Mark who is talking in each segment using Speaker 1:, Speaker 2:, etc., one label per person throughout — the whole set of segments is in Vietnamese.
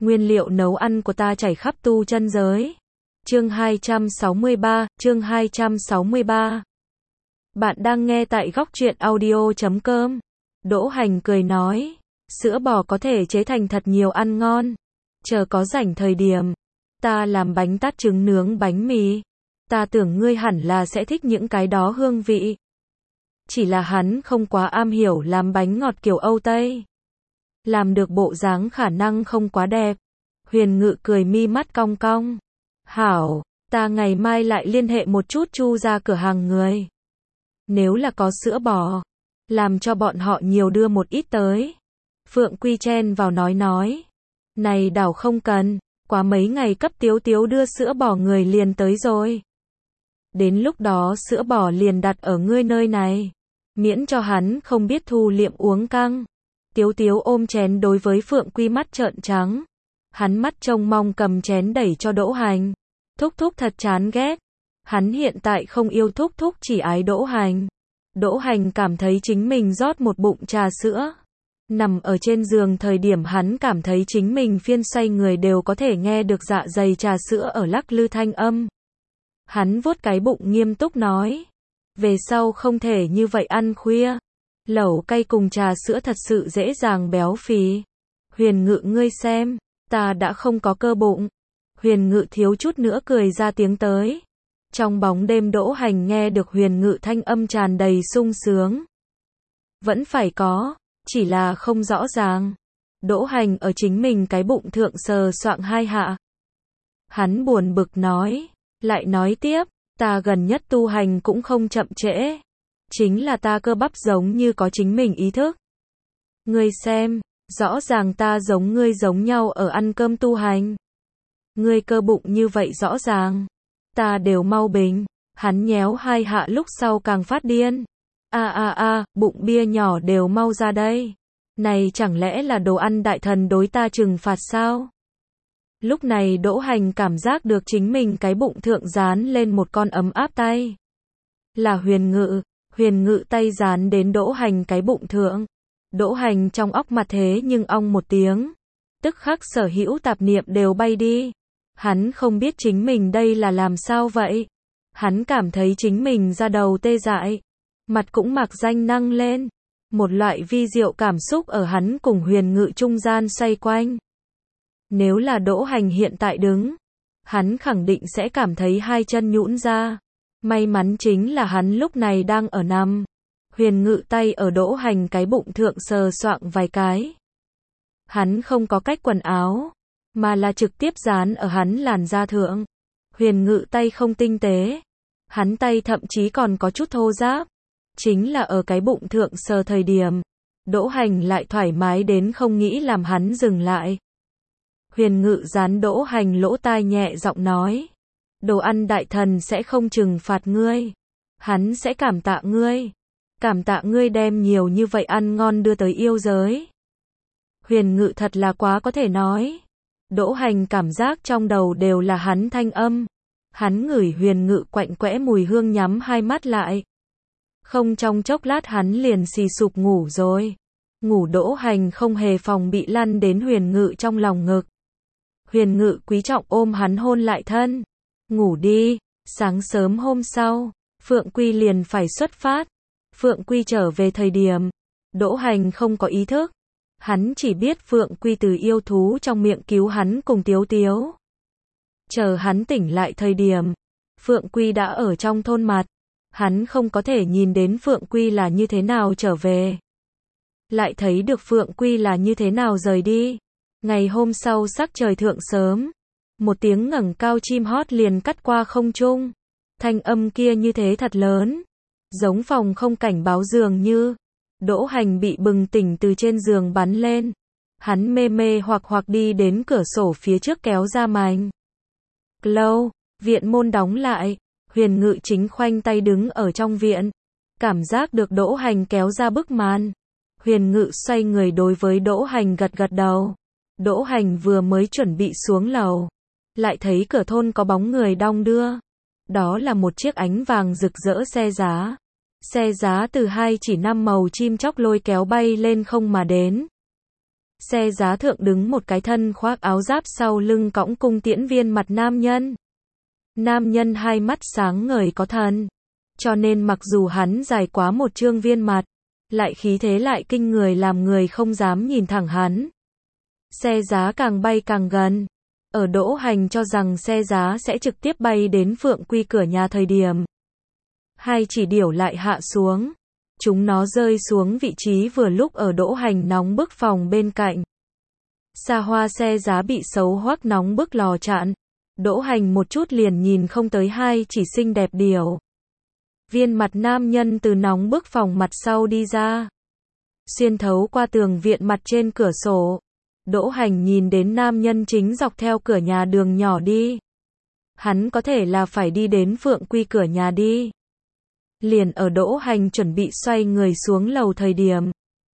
Speaker 1: Nguyên liệu nấu ăn của ta chảy khắp tu chân giới. Chương 263. Bạn đang nghe tại góc truyện audio.com. Đỗ Hành cười nói, sữa bò có thể chế thành thật nhiều ăn ngon. Chờ có rảnh thời điểm, ta làm bánh tát trứng nướng bánh mì. Ta tưởng ngươi hẳn là sẽ thích những cái đó hương vị. Chỉ là hắn không quá am hiểu làm bánh ngọt kiểu Âu Tây. Làm được bộ dáng khả năng không quá đẹp. Huyền Ngự cười mi mắt cong cong. Hảo, ta ngày mai lại liên hệ một chút Chu ra cửa hàng người. Nếu là có sữa bò, làm cho bọn họ nhiều đưa một ít tới. Phượng Quy chen vào nói. Này đảo không cần, quá mấy ngày cấp Tiếu Tiếu đưa sữa bò người liền tới rồi. Đến lúc đó sữa bò liền đặt ở ngươi nơi này. Miễn cho hắn không biết thu liệm uống căng. Tiếu Tiếu ôm chén đối với Phượng Quy mắt trợn trắng. Hắn mắt trông mong cầm chén đẩy cho Đỗ Hành. Thúc thúc thật chán ghét. Hắn hiện tại không yêu thúc thúc, chỉ ái Đỗ Hành. Đỗ Hành cảm thấy chính mình rót một bụng trà sữa. Nằm ở trên giường thời điểm hắn cảm thấy chính mình phiên xoay người đều có thể nghe được dạ dày trà sữa ở lắc lư thanh âm. Hắn vuốt cái bụng nghiêm túc nói. Về sau không thể như vậy ăn khuya. Lẩu cay cùng trà sữa thật sự dễ dàng béo phì. Huyền Ngự ngươi xem, ta đã không có cơ bụng. Huyền Ngự thiếu chút nữa cười ra tiếng tới. Trong bóng đêm Đỗ Hành nghe được Huyền Ngự thanh âm tràn đầy sung sướng. Vẫn phải có, chỉ là không rõ ràng. Đỗ Hành ở chính mình cái bụng thượng sờ soạng hai hạ. Hắn buồn bực nói, lại nói tiếp, ta gần nhất tu hành cũng không chậm trễ. Chính là ta cơ bắp giống như có chính mình ý thức. Ngươi xem, rõ ràng ta giống ngươi giống nhau ở ăn cơm tu hành. Ngươi cơ bụng như vậy rõ ràng. Ta đều mau bình. Hắn nhéo hai hạ lúc sau càng phát điên. Bụng bia nhỏ đều mau ra đây. Này chẳng lẽ là đồ ăn đại thần đối ta trừng phạt sao? Lúc này Đỗ Hành cảm giác được chính mình cái bụng thượng dán lên một con ấm áp tay. Là Huyền Ngự. Huyền Ngự tay dán đến Đỗ Hành cái bụng thượng. Đỗ Hành trong óc mặt thế nhưng ong một tiếng. Tức khắc sở hữu tạp niệm đều bay đi. Hắn không biết chính mình đây là làm sao vậy. Hắn cảm thấy chính mình da đầu tê dại. Mặt cũng mạc danh nâng lên. Một loại vi diệu cảm xúc ở hắn cùng Huyền Ngự trung gian xoay quanh. Nếu là Đỗ Hành hiện tại đứng, hắn khẳng định sẽ cảm thấy hai chân nhũn ra. May mắn chính là hắn lúc này đang ở nằm. Huyền Ngự tay ở Đỗ Hành cái bụng thượng sờ soạng vài cái. Hắn không có cách quần áo, mà là trực tiếp dán ở hắn làn da thượng. Huyền Ngự tay không tinh tế. Hắn tay thậm chí còn có chút thô ráp. Chính là ở cái bụng thượng sờ thời điểm. Đỗ Hành lại thoải mái đến không nghĩ làm hắn dừng lại. Huyền Ngự dán Đỗ Hành lỗ tai nhẹ giọng nói. Đồ ăn đại thần sẽ không trừng phạt ngươi. Hắn sẽ cảm tạ ngươi. Cảm tạ ngươi đem nhiều như vậy ăn ngon đưa tới yêu giới. Huyền Ngự thật là quá có thể nói. Đỗ Hành cảm giác trong đầu đều là hắn thanh âm. Hắn ngửi Huyền Ngự quạnh quẽ mùi hương nhắm hai mắt lại. Không trong chốc lát hắn liền xì sụp ngủ rồi. Ngủ Đỗ Hành không hề phòng bị lăn đến Huyền Ngự trong lòng ngực. Huyền Ngự quý trọng ôm hắn hôn lại thân. Ngủ đi, sáng sớm hôm sau, Phượng Quy liền phải xuất phát. Phượng Quy trở về thời điểm, Đỗ Hành không có ý thức. Hắn chỉ biết Phượng Quy từ yêu thú trong miệng cứu hắn cùng Tiếu Tiếu. Chờ hắn tỉnh lại thời điểm, Phượng Quy đã ở trong thôn mặt. Hắn không có thể nhìn đến Phượng Quy là như thế nào trở về. Lại thấy được Phượng Quy là như thế nào rời đi. Ngày hôm sau sắc trời thượng sớm. Một tiếng ngẩng cao chim hót liền cắt qua không trung. Thanh âm kia như thế thật lớn. Giống phòng không cảnh báo dường như. Đỗ Hành bị bừng tỉnh từ trên giường bắn lên. Hắn mê mê hoặc đi đến cửa sổ phía trước kéo ra mành. Lâu, viện môn đóng lại. Huyền Ngự chính khoanh tay đứng ở trong viện. Cảm giác được Đỗ Hành kéo ra bức màn. Huyền Ngự xoay người đối với Đỗ Hành gật gật đầu. Đỗ Hành vừa mới chuẩn bị xuống lầu. Lại thấy cửa thôn có bóng người đong đưa. Đó là một chiếc ánh vàng rực rỡ xe giá. Xe giá từ hai chỉ 5 màu chim chóc lôi kéo bay lên không mà đến. Xe giá thượng đứng một cái thân khoác áo giáp sau lưng cõng cung tiễn viên mặt nam nhân. Nam nhân hai mắt sáng ngời có thần. Cho nên mặc dù hắn dài quá một trương viên mặt, lại khí thế lại kinh người làm người không dám nhìn thẳng hắn. Xe giá càng bay càng gần. Ở Đỗ Hành cho rằng xe giá sẽ trực tiếp bay đến Phượng Quy cửa nhà thời điểm, hai chỉ điểu lại hạ xuống. Chúng nó rơi xuống vị trí vừa lúc ở Đỗ Hành nóng bức phòng bên cạnh. Xa hoa xe giá bị xấu hoắc nóng bức lò chặn. Đỗ Hành một chút liền nhìn không tới hai chỉ xinh đẹp điểu. Viên mặt nam nhân từ nóng bức phòng mặt sau đi ra, xuyên thấu qua tường viện mặt trên cửa sổ. Đỗ Hành nhìn đến nam nhân chính dọc theo cửa nhà đường nhỏ đi. Hắn có thể là phải đi đến Phượng Quy cửa nhà đi. Liền ở Đỗ Hành chuẩn bị xoay người xuống lầu thời điểm,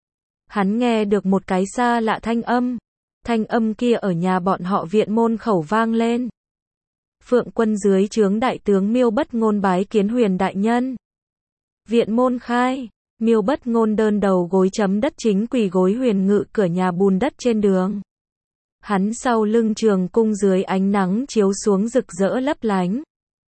Speaker 1: hắn nghe được một cái xa lạ thanh âm. Thanh âm kia ở nhà bọn họ viện môn khẩu vang lên. Phượng quân dưới trướng đại tướng Miêu Bất Ngôn bái kiến Huyền đại nhân. Viện môn khai, Miêu Bất Ngôn đơn đầu gối chấm đất chính quỳ gối Huyền Ngự cửa nhà bùn đất trên đường. Hắn sau lưng trường cung dưới ánh nắng chiếu xuống rực rỡ lấp lánh.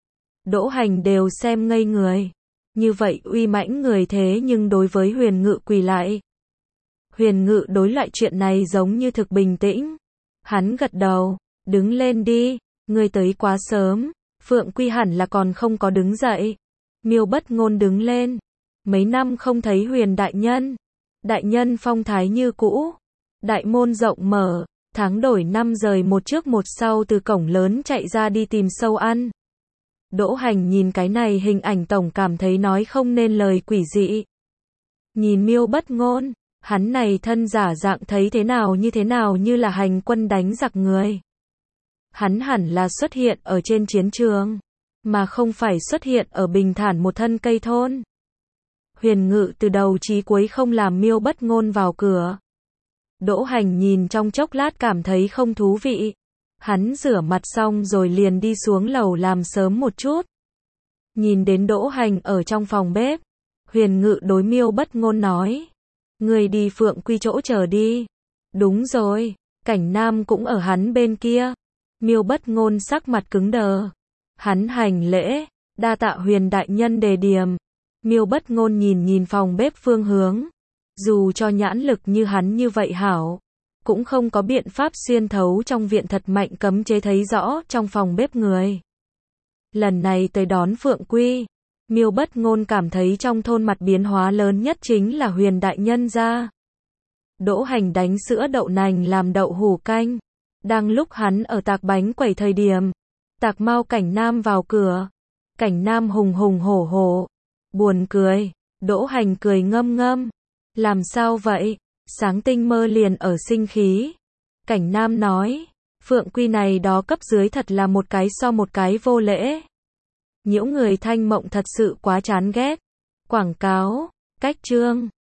Speaker 1: Đỗ Hành đều xem ngây người. Như vậy uy mãnh người thế nhưng đối với Huyền Ngự quỳ lại. Huyền Ngự đối loại chuyện này giống như thực bình tĩnh. Hắn gật đầu, đứng lên đi, ngươi tới quá sớm. Phượng Quy hẳn là còn không có đứng dậy. Miêu Bất Ngôn đứng lên. Mấy năm không thấy Huyền đại nhân. Đại nhân phong thái như cũ. Đại môn rộng mở, tháng đổi năm rời một trước một sau từ cổng lớn chạy ra đi tìm sâu ăn. Đỗ Hành nhìn cái này hình ảnh tổng cảm thấy nói không nên lời quỷ dị. Nhìn Miêu Bất Ngôn, hắn này thân giả dạng thấy thế nào như là hành quân đánh giặc người. Hắn hẳn là xuất hiện ở trên chiến trường, mà không phải xuất hiện ở bình thản một thân cây thôn. Huyền Ngự từ đầu chí cuối không làm Miêu Bất Ngôn vào cửa. Đỗ Hành nhìn trong chốc lát cảm thấy không thú vị. Hắn rửa mặt xong rồi liền đi xuống lầu làm sớm một chút. Nhìn đến Đỗ Hành ở trong phòng bếp, Huyền Ngự đối Miêu Bất Ngôn nói: "Ngươi đi Phượng Quy chỗ chờ đi." "Đúng rồi, Cảnh Nam cũng ở hắn bên kia." Miêu Bất Ngôn sắc mặt cứng đờ. Hắn hành lễ, đa tạ Huyền đại nhân đề điểm. Miêu Bất Ngôn nhìn phòng bếp phương hướng. Dù cho nhãn lực như hắn như vậy hảo, cũng không có biện pháp xuyên thấu trong viện thật mạnh cấm chế thấy rõ trong phòng bếp người. Lần này tới đón Phượng Quy, Miêu Bất Ngôn cảm thấy trong thôn mặt biến hóa lớn nhất chính là Huyền đại nhân ra. Đỗ Hành đánh sữa đậu nành làm đậu hủ canh. Đang lúc hắn ở tạc bánh quẩy thời điểm, Tạc Mao Cảnh Nam vào cửa. Cảnh Nam hùng hùng hổ hổ, buồn cười. Đỗ Hành cười ngâm ngâm. Làm sao vậy? Sáng tinh mơ liền ở sinh khí. Cảnh Nam nói, Phượng Quy này đó cấp dưới thật là một cái so một cái vô lễ. Nhiễu người thanh mộng thật sự quá chán ghét. Quảng cáo, cách chương.